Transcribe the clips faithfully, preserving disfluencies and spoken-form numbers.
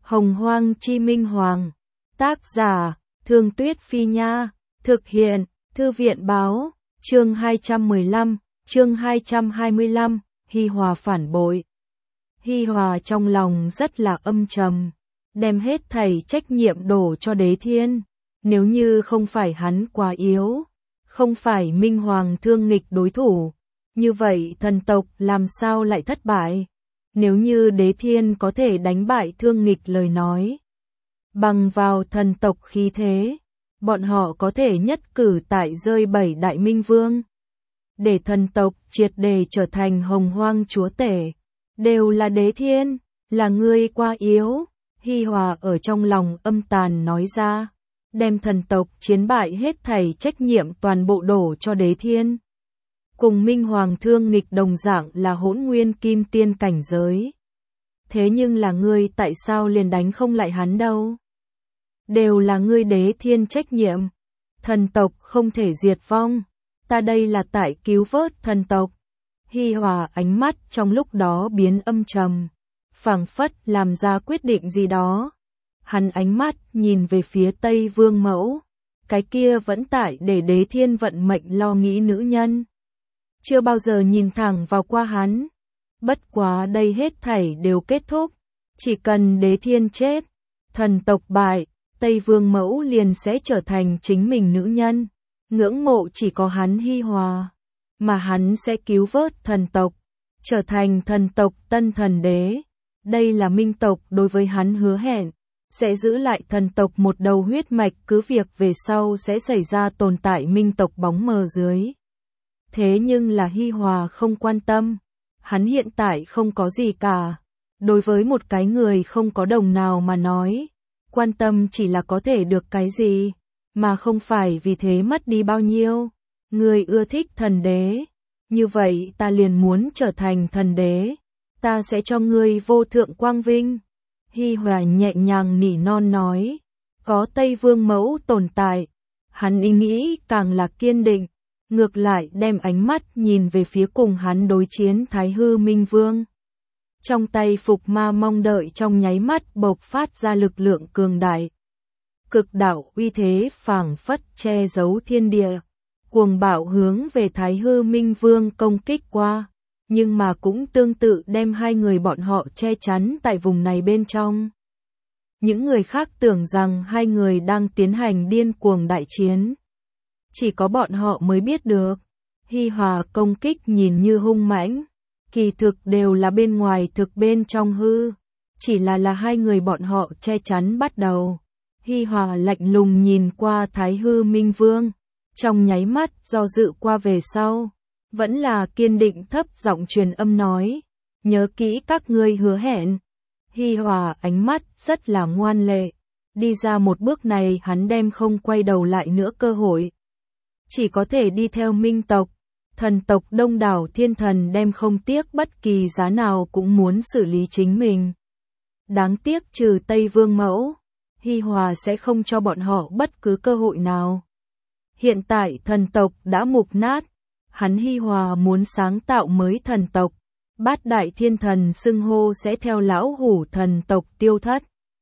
Hồng Hoang Chi Minh Hoàng. Tác giả, Thương Tuyết Phi Nha. Thực hiện, Thư viện Báo. Chương hai trăm mười lăm, chương hai trăm hai mươi lăm, Hi Hòa phản bội. Hi Hòa trong lòng rất là âm trầm, đem hết thảy trách nhiệm đổ cho Đế Thiên. Nếu như không phải hắn quá yếu, không phải Minh Hoàng thương nghịch đối thủ, như vậy thần tộc làm sao lại thất bại? Nếu như Đế Thiên có thể đánh bại thương nghịch lời nói, bằng vào thần tộc khí thế, bọn họ có thể nhất cử tại rơi bảy đại minh vương, để thần tộc triệt để trở thành hồng hoang chúa tể. Đều là Đế Thiên, là ngươi quá yếu. Hi Hòa ở trong lòng âm tàn nói ra, đem thần tộc chiến bại hết thảy trách nhiệm toàn bộ đổ cho Đế Thiên. Cùng Minh Hoàng thương nghịch đồng dạng là hỗn nguyên kim tiên cảnh giới. Thế nhưng là ngươi tại sao liền đánh không lại hắn đâu? Đều là ngươi Đế Thiên trách nhiệm. Thần tộc không thể diệt vong. Ta đây là tại cứu vớt thần tộc. Hi Hòa ánh mắt trong lúc đó biến âm trầm, phảng phất làm ra quyết định gì đó. Hắn ánh mắt nhìn về phía Tây Vương Mẫu, cái kia vẫn tại để Đế Thiên vận mệnh lo nghĩ nữ nhân. Chưa bao giờ nhìn thẳng vào qua hắn. Bất quá đây hết thảy đều kết thúc. Chỉ cần Đế Thiên chết, thần tộc bại, Tây Vương Mẫu liền sẽ trở thành chính mình nữ nhân. Ngưỡng mộ chỉ có hắn Hi Hòa, mà hắn sẽ cứu vớt thần tộc, trở thành thần tộc tân thần đế. Đây là Minh tộc đối với hắn hứa hẹn, sẽ giữ lại thần tộc một đầu huyết mạch, cứ việc về sau sẽ xảy ra tồn tại Minh tộc bóng mờ dưới. Thế nhưng là Hi Hòa không quan tâm, hắn hiện tại không có gì cả. Đối với một cái người không có đồng nào mà nói, quan tâm chỉ là có thể được cái gì, mà không phải vì thế mất đi bao nhiêu. Ngươi ưa thích thần đế, như vậy ta liền muốn trở thành thần đế, ta sẽ cho ngươi vô thượng quang vinh. Hi Hòa nhẹ nhàng nỉ non nói, có Tây Vương Mẫu tồn tại, hắn ý nghĩ càng là kiên định, ngược lại đem ánh mắt nhìn về phía cùng hắn đối chiến Thái Hư Minh Vương. Trong tay Phục Ma mong đợi trong nháy mắt bộc phát ra lực lượng cường đại. Cực đạo uy thế phảng phất che giấu thiên địa, cuồng bạo hướng về Thái Hư Minh Vương công kích qua, nhưng mà cũng tương tự đem hai người bọn họ che chắn tại vùng này bên trong. Những người khác tưởng rằng hai người đang tiến hành điên cuồng đại chiến. Chỉ có bọn họ mới biết được, Hi Hòa công kích nhìn như hung mãnh, kỳ thực đều là bên ngoài thực bên trong hư, chỉ là là hai người bọn họ che chắn bắt đầu. Hi Hòa lạnh lùng nhìn qua Thái Hư Minh Vương, trong nháy mắt do dự qua về sau, vẫn là kiên định thấp giọng truyền âm nói, nhớ kỹ các ngươi hứa hẹn. Hi Hòa ánh mắt rất là ngoan lệ, đi ra một bước này hắn đem không quay đầu lại nữa cơ hội. Chỉ có thể đi theo Minh tộc, thần tộc đông đảo thiên thần đem không tiếc bất kỳ giá nào cũng muốn xử lý chính mình. Đáng tiếc trừ Tây Vương Mẫu, Hi Hòa sẽ không cho bọn họ bất cứ cơ hội nào. Hiện tại thần tộc đã mục nát, hắn Hi Hòa muốn sáng tạo mới thần tộc, bát đại thiên thần xưng hô sẽ theo lão hủ thần tộc tiêu thất.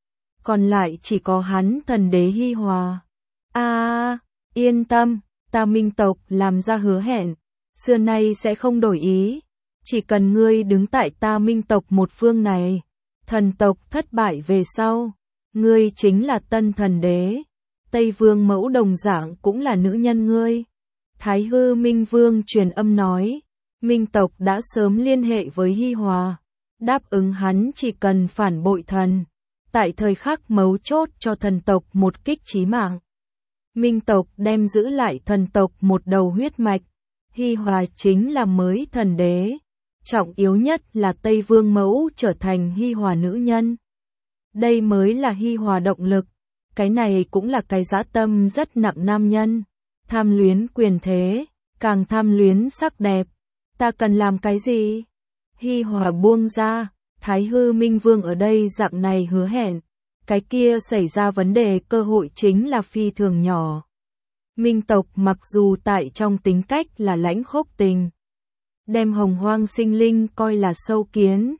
Còn lại chỉ có hắn thần đế Hi Hòa. A, à, yên tâm, ta Minh tộc làm ra hứa hẹn, xưa nay sẽ không đổi ý. Chỉ cần ngươi đứng tại ta Minh tộc một phương này, thần tộc thất bại về sau, ngươi chính là tân thần đế. Tây Vương Mẫu đồng dạng cũng là nữ nhân ngươi. Thái Hư Minh Vương truyền âm nói, Minh tộc đã sớm liên hệ với Hi Hòa, đáp ứng hắn chỉ cần phản bội thần, tại thời khắc mấu chốt cho thần tộc một kích chí mạng. Minh tộc đem giữ lại thần tộc một đầu huyết mạch, Hi Hòa chính là mới thần đế. Trọng yếu nhất là Tây Vương Mẫu trở thành Hi Hòa nữ nhân. Đây mới là Hi Hòa động lực. Cái này cũng là cái dã tâm rất nặng nam nhân. Tham luyến quyền thế, càng tham luyến sắc đẹp. Ta cần làm cái gì? Hi Hòa buông ra, Thái Hư Minh Vương ở đây dạng này hứa hẹn. Cái kia xảy ra vấn đề cơ hội chính là phi thường nhỏ. Minh tộc mặc dù tại trong tính cách là lãnh khốc tình, đem hồng hoang sinh linh coi là sâu kiến,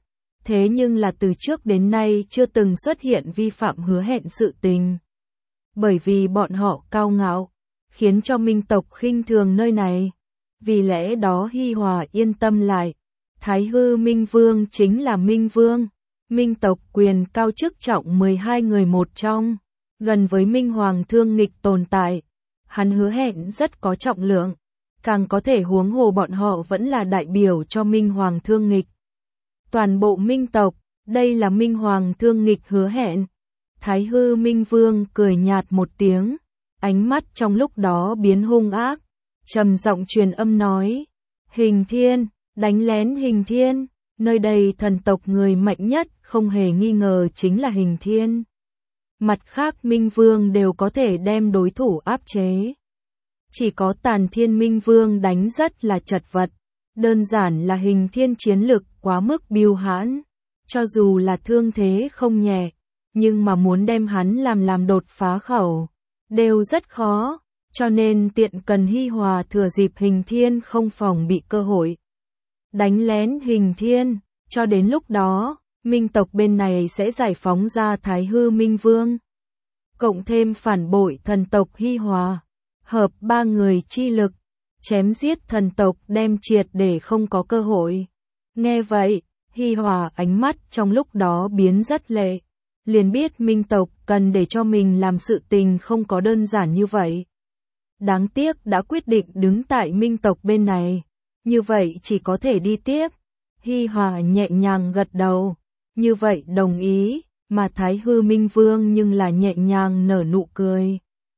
thế nhưng là từ trước đến nay chưa từng xuất hiện vi phạm hứa hẹn sự tình. Bởi vì bọn họ cao ngạo, khiến cho Minh tộc khinh thường nơi này. Vì lẽ đó Hi Hòa yên tâm lại. Thái hư Minh Vương chính là Minh Vương. Minh tộc quyền cao chức trọng mười hai người một trong, gần với Minh Hoàng thương nghịch tồn tại. Hắn hứa hẹn rất có trọng lượng, càng có thể huống hồ bọn họ vẫn là đại biểu cho Minh Hoàng thương nghịch. Toàn bộ Minh tộc, đây là Minh Hoàng thương nghịch hứa hẹn. Thái hư Minh Vương cười nhạt một tiếng, ánh mắt trong lúc đó biến hung ác, trầm giọng truyền âm nói: Hình Thiên, đánh lén Hình Thiên, nơi đây thần tộc người mạnh nhất không hề nghi ngờ chính là Hình Thiên. Mặt khác Minh Vương đều có thể đem đối thủ áp chế. Chỉ có Tàn Thiên Minh Vương đánh rất là chật vật, đơn giản là Hình Thiên chiến lực quá mức bưu hãn, cho dù là thương thế không nhẹ, nhưng mà muốn đem hắn làm làm đột phá khẩu, đều rất khó, cho nên tiện cần Hi Hòa thừa dịp Hình Thiên không phòng bị cơ hội. Đánh lén Hình Thiên, cho đến lúc đó, Minh tộc bên này sẽ giải phóng ra Thái hư Minh Vương. Cộng thêm phản bội thần tộc Hi Hòa, hợp ba người chi lực, chém giết thần tộc đem triệt để không có cơ hội. Nghe vậy, Hi Hòa ánh mắt trong lúc đó biến rất lệ, liền biết Minh tộc cần để cho mình làm sự tình không có đơn giản như vậy. Đáng tiếc đã quyết định đứng tại Minh tộc bên này, như vậy chỉ có thể đi tiếp. Hi Hòa nhẹ nhàng gật đầu, như vậy đồng ý, mà Thái hư Minh Vương nhưng là nhẹ nhàng nở nụ cười.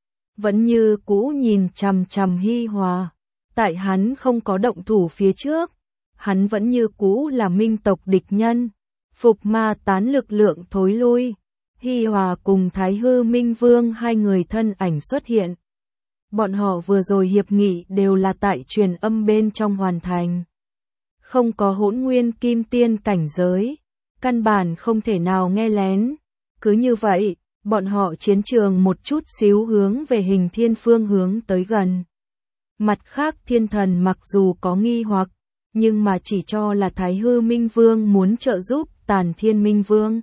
Vẫn như cũ nhìn chằm chằm Hi Hòa, tại hắn không có động thủ phía trước, hắn vẫn như cũ là Minh tộc địch nhân. Phục ma tán lực lượng thối lui, Hi Hòa cùng Thái hư Minh Vương hai người thân ảnh xuất hiện. Bọn họ vừa rồi hiệp nghị đều là tại truyền âm bên trong hoàn thành. Không có hỗn nguyên kim tiên cảnh giới, căn bản không thể nào nghe lén. Cứ như vậy, bọn họ chiến trường một chút xíu hướng về Hình Thiên phương hướng tới gần. Mặt khác thiên thần mặc dù có nghi hoặc, nhưng mà chỉ cho là Thái hư Minh Vương muốn trợ giúp Tàn Thiên Minh Vương.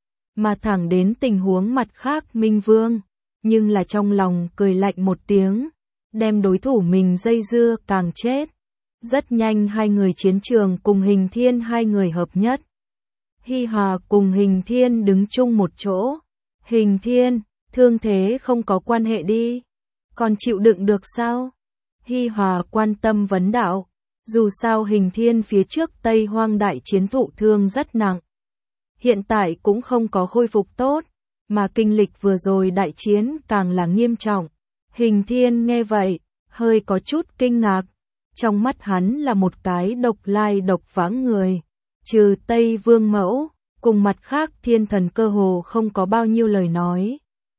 Mà thẳng đến tình huống mặt khác Minh Vương, nhưng là trong lòng cười lạnh một tiếng, đem đối thủ mình dây dưa càng chết. Rất nhanh hai người chiến trường cùng Hình Thiên hai người hợp nhất. Hi Hòa cùng Hình Thiên đứng chung một chỗ. Hình Thiên, thương thế không có quan hệ đi, còn chịu đựng được sao? Hi Hòa quan tâm vấn đạo, dù sao Hình Thiên phía trước Tây Hoang đại chiến thụ thương rất nặng. Hiện tại cũng không có khôi phục tốt, mà kinh lịch vừa rồi đại chiến càng là nghiêm trọng. Hình Thiên nghe vậy, hơi có chút kinh ngạc. Trong mắt hắn là một cái độc lai độc vãng người. Trừ Tây Vương Mẫu, cùng mặt khác thiên thần cơ hồ không có bao nhiêu lời nói.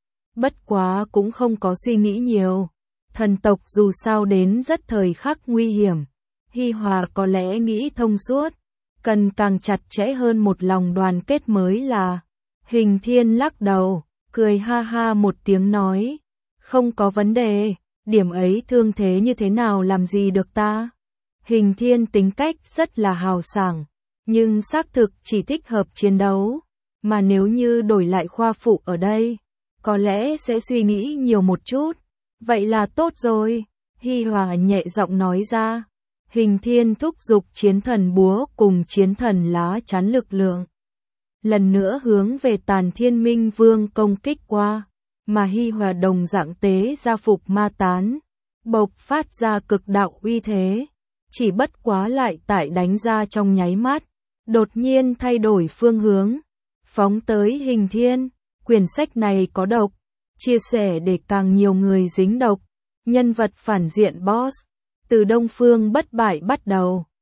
Bất quá cũng không có suy nghĩ nhiều. Thần tộc dù sao đến rất thời khắc nguy hiểm. Hi Hòa có lẽ nghĩ thông suốt, cần càng chặt chẽ hơn một lòng đoàn kết mới là. Hình Thiên lắc đầu, cười ha ha một tiếng nói, không có vấn đề, điểm ấy thương thế như thế nào làm gì được ta. Hình Thiên tính cách rất là hào sảng, nhưng xác thực chỉ thích hợp chiến đấu, mà nếu như đổi lại khoa phụ ở đây, có lẽ sẽ suy nghĩ nhiều một chút. Vậy là tốt rồi, Hi Hòa nhẹ giọng nói ra. Hình Thiên thúc giục chiến thần búa cùng chiến thần lá chắn lực lượng. Lần nữa hướng về Tàn Thiên Minh Vương công kích qua, mà Hi Hòa đồng dạng tế ra phục ma tán, bộc phát ra cực đạo uy thế. Chỉ bất quá lại tại đánh ra trong nháy mắt, đột nhiên thay đổi phương hướng, phóng tới Hình Thiên. Quyển sách này có độc, chia sẻ để càng nhiều người dính độc. Nhân vật phản diện boss, từ Đông Phương bất bại bắt đầu.